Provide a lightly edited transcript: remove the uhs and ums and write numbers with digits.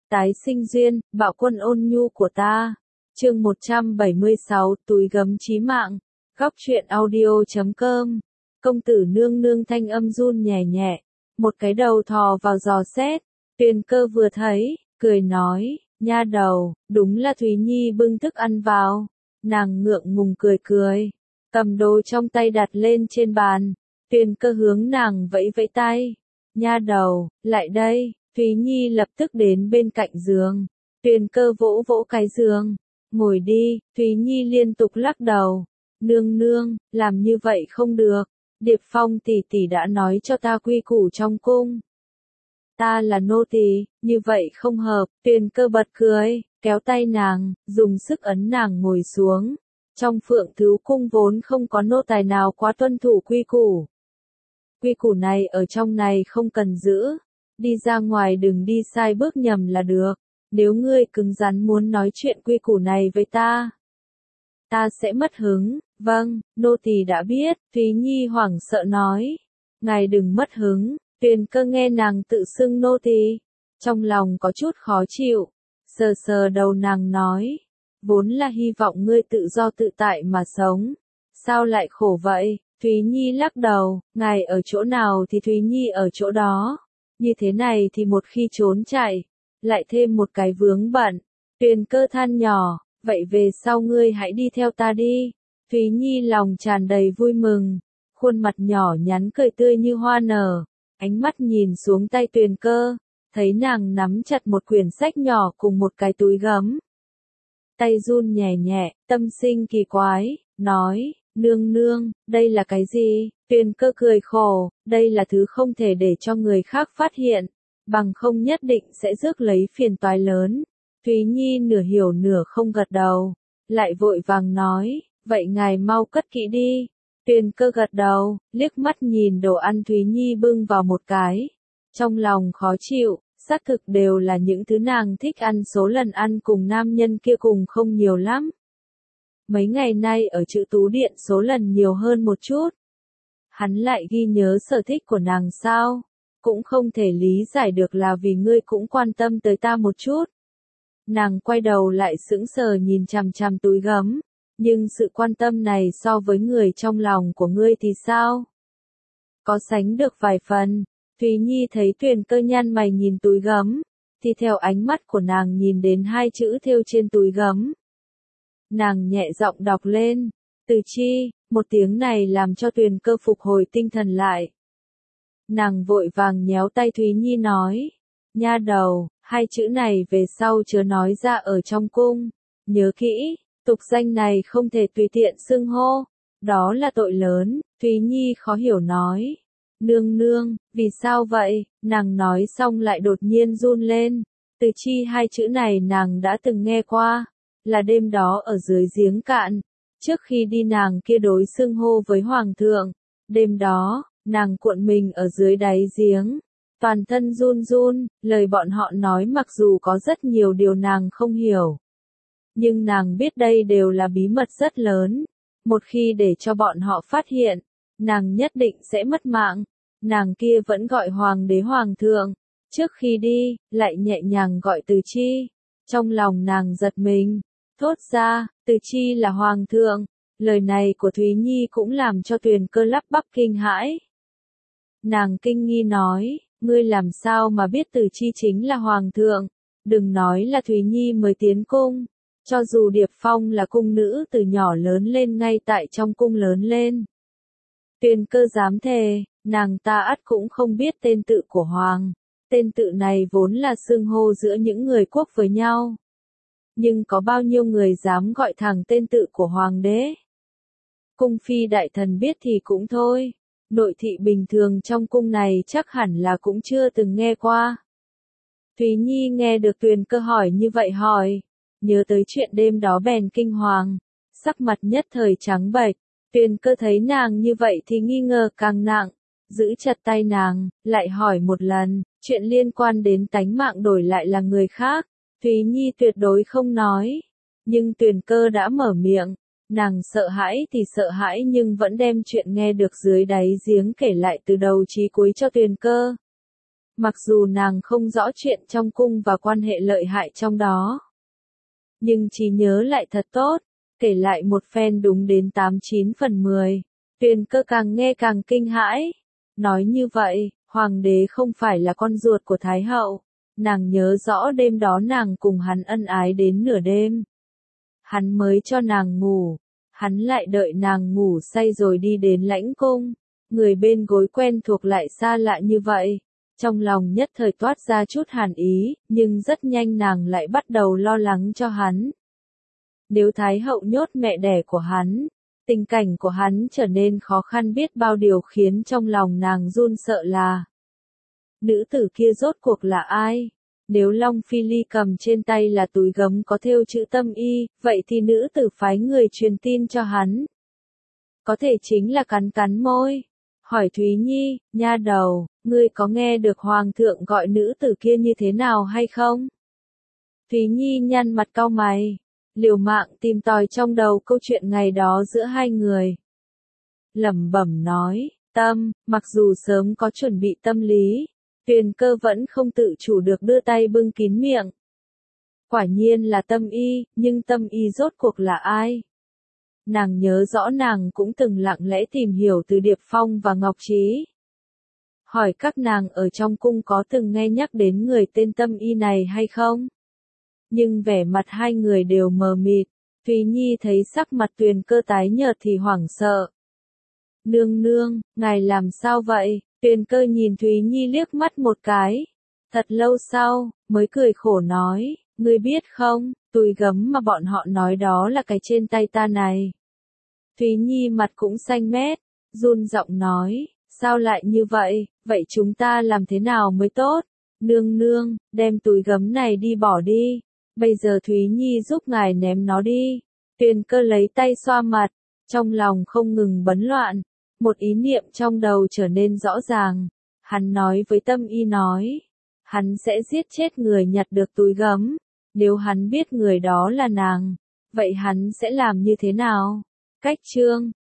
Tái sinh duyên, bạo quân ôn nhu của ta. Chương 176, túi gấm chí mạng. Góc truyện audio.com. Công tử nương nương thanh âm run nhẹ nhẹ, một cái đầu thò vào dò xét. Tuyền Cơ vừa thấy, cười nói, nha đầu, đúng là Thúy Nhi bưng thức ăn vào. Nàng ngượng ngùng cười cười, cầm đồ trong tay đặt lên trên bàn. Tuyền Cơ hướng nàng vẫy vẫy tay. Nha đầu, lại đây. Thúy Nhi lập tức đến bên cạnh giường. Tuyền Cơ vỗ vỗ cái giường. Ngồi đi. Thúy Nhi liên tục lắc đầu. Nương nương, làm như vậy không được. Điệp Phong tỷ tỷ đã nói cho ta quy củ trong cung. Ta là nô tỳ, như vậy không hợp. Tuyền Cơ bật cười, kéo tay nàng, dùng sức ấn nàng ngồi xuống. Trong Phượng Thứ cung vốn không có nô tài nào quá tuân thủ quy củ. Quy củ này ở trong này không cần giữ. Đi ra ngoài đừng đi sai bước nhầm là được. Nếu ngươi cứng rắn muốn nói chuyện quy củ này với ta sẽ mất hứng. Vâng, nô tỳ đã biết. Thúy Nhi hoảng sợ nói. Ngài đừng mất hứng. Tuyền Cơ nghe nàng tự xưng nô tỳ, trong lòng có chút khó chịu. Sờ sờ đầu nàng nói. Vốn là hy vọng ngươi tự do tự tại mà sống. Sao lại khổ vậy? Thúy Nhi lắc đầu. Ngài ở chỗ nào thì Thúy Nhi ở chỗ đó. Như thế này thì một khi trốn chạy, lại thêm một cái vướng bận. Tuyền Cơ than nhỏ, vậy về sau ngươi hãy đi theo ta đi. Thúy Nhi lòng tràn đầy vui mừng, khuôn mặt nhỏ nhắn cười tươi như hoa nở, ánh mắt nhìn xuống tay Tuyền Cơ, thấy nàng nắm chặt một quyển sách nhỏ cùng một cái túi gấm. Tay run nhẹ nhẹ, tâm sinh kỳ quái, nói, nương nương, đây là cái gì? Tuyền Cơ cười khổ, đây là thứ không thể để cho người khác phát hiện, bằng không nhất định sẽ rước lấy phiền toái lớn. Thúy Nhi nửa hiểu nửa không gật đầu, lại vội vàng nói, vậy ngài mau cất kỹ đi. Tuyền Cơ gật đầu, liếc mắt nhìn đồ ăn Thúy Nhi bưng vào một cái. Trong lòng khó chịu, xác thực đều là những thứ nàng thích ăn, số lần ăn cùng nam nhân kia cùng không nhiều lắm. Mấy ngày nay ở Chữ Tú Điện số lần nhiều hơn một chút. Hắn lại ghi nhớ sở thích của nàng sao? Cũng không thể lý giải được là vì ngươi cũng quan tâm tới ta một chút. Nàng quay đầu lại sững sờ nhìn chằm chằm túi gấm. Nhưng sự quan tâm này so với người trong lòng của ngươi thì sao? Có sánh được vài phần. Thúy Nhi thấy Tuyền Cơ nhăn mày nhìn túi gấm, thì theo ánh mắt của nàng nhìn đến hai chữ thêu trên túi gấm. Nàng nhẹ giọng đọc lên, Từ Chi, một tiếng này làm cho Tuyền Cơ phục hồi tinh thần lại. Nàng vội vàng nhéo tay Thúy Nhi nói, nha đầu, hai chữ này về sau chớ nói ra ở trong cung, nhớ kỹ, tục danh này không thể tùy tiện xưng hô, đó là tội lớn. Thúy Nhi khó hiểu nói, nương nương, vì sao vậy? Nàng nói xong lại đột nhiên run lên. Từ Chi hai chữ này nàng đã từng nghe qua, là đêm đó ở dưới giếng cạn, trước khi đi nàng kia đối xưng hô với hoàng thượng. Đêm đó, nàng cuộn mình ở dưới đáy giếng, toàn thân run run, lời bọn họ nói mặc dù có rất nhiều điều nàng không hiểu, nhưng nàng biết đây đều là bí mật rất lớn. Một khi để cho bọn họ phát hiện, nàng nhất định sẽ mất mạng. Nàng kia vẫn gọi hoàng đế hoàng thượng, trước khi đi, lại nhẹ nhàng gọi Từ Chi. Trong lòng nàng giật mình, thốt ra, Từ Chi là hoàng thượng. Lời này của Thúy Nhi cũng làm cho Tuyền Cơ lắp bắp kinh hãi. Nàng kinh nghi nói, ngươi làm sao mà biết Từ Chi chính là hoàng thượng? Đừng nói là Thúy Nhi mới tiến cung, cho dù Điệp Phong là cung nữ từ nhỏ lớn lên ngay tại trong cung lớn lên. Tuyền Cơ dám thề, nàng ta ắt cũng không biết tên tự của hoàng. Tên tự này vốn là xưng hô giữa những người quốc với nhau. Nhưng có bao nhiêu người dám gọi thẳng tên tự của hoàng đế? Cung phi đại thần biết thì cũng thôi. Nội thị bình thường trong cung này chắc hẳn là cũng chưa từng nghe qua. Thúy Nhi nghe được Tuyền Cơ hỏi như vậy hỏi, nhớ tới chuyện đêm đó bèn kinh hoàng, sắc mặt nhất thời trắng bệch. Tuyền Cơ thấy nàng như vậy thì nghi ngờ càng nặng, giữ chặt tay nàng, lại hỏi một lần, chuyện liên quan đến tánh mạng đổi lại là người khác, Thúy Nhi tuyệt đối không nói. Nhưng Tuyền Cơ đã mở miệng, nàng sợ hãi thì sợ hãi nhưng vẫn đem chuyện nghe được dưới đáy giếng kể lại từ đầu chí cuối cho Tuyền Cơ. Mặc dù nàng không rõ chuyện trong cung và quan hệ lợi hại trong đó, nhưng trí nhớ lại thật tốt, kể lại một phen đúng đến 89 phần 10. Tuyền Cơ càng nghe càng kinh hãi. Nói như vậy, hoàng đế không phải là con ruột của Thái hậu. Nàng nhớ rõ đêm đó nàng cùng hắn ân ái đến nửa đêm. Hắn mới cho nàng ngủ. Hắn lại đợi nàng ngủ say rồi đi đến lãnh cung. Người bên gối quen thuộc lại xa lạ như vậy. Trong lòng nhất thời toát ra chút hàn ý, nhưng rất nhanh nàng lại bắt đầu lo lắng cho hắn. Nếu Thái hậu nhốt mẹ đẻ của hắn, tình cảnh của hắn trở nên khó khăn biết bao điều khiến trong lòng nàng run sợ là nữ tử kia rốt cuộc là ai? Nếu Long Phi Ly cầm trên tay là túi gấm có thêu chữ Tâm Y, vậy thì nữ tử phái người truyền tin cho hắn. Có thể chính là cắn cắn môi. Hỏi Thúy Nhi, nha đầu, ngươi có nghe được hoàng thượng gọi nữ tử kia như thế nào hay không? Thúy Nhi nhăn mặt cau mày, liều mạng tìm tòi trong đầu câu chuyện ngày đó giữa hai người. Lẩm bẩm nói, mặc dù sớm có chuẩn bị tâm lý, Tuyền Cơ vẫn không tự chủ được đưa tay bưng kín miệng. Quả nhiên là Tâm Y, nhưng Tâm Y rốt cuộc là ai? Nàng nhớ rõ nàng cũng từng lặng lẽ tìm hiểu từ Điệp Phong và Ngọc Trí. Hỏi các nàng ở trong cung có từng nghe nhắc đến người tên Tâm Y này hay không? Nhưng vẻ mặt hai người đều mờ mịt. Thúy Nhi thấy sắc mặt Tuyền Cơ tái nhợt thì hoảng sợ. Nương nương, ngài làm sao vậy? Tuyền Cơ nhìn Thúy Nhi liếc mắt một cái. Thật lâu sau, mới cười khổ nói, ngươi biết không, túi gấm mà bọn họ nói đó là cái trên tay ta này. Thúy Nhi mặt cũng xanh mét, run giọng nói, sao lại như vậy, vậy chúng ta làm thế nào mới tốt? Nương nương, đem túi gấm này đi bỏ đi. Bây giờ Thúy Nhi giúp ngài ném nó đi. Tuyền Cơ lấy tay xoa mặt, trong lòng không ngừng bấn loạn. Một ý niệm trong đầu trở nên rõ ràng. Hắn nói với Tâm Y nói, hắn sẽ giết chết người nhặt được túi gấm. Nếu hắn biết người đó là nàng, vậy hắn sẽ làm như thế nào? Cách chương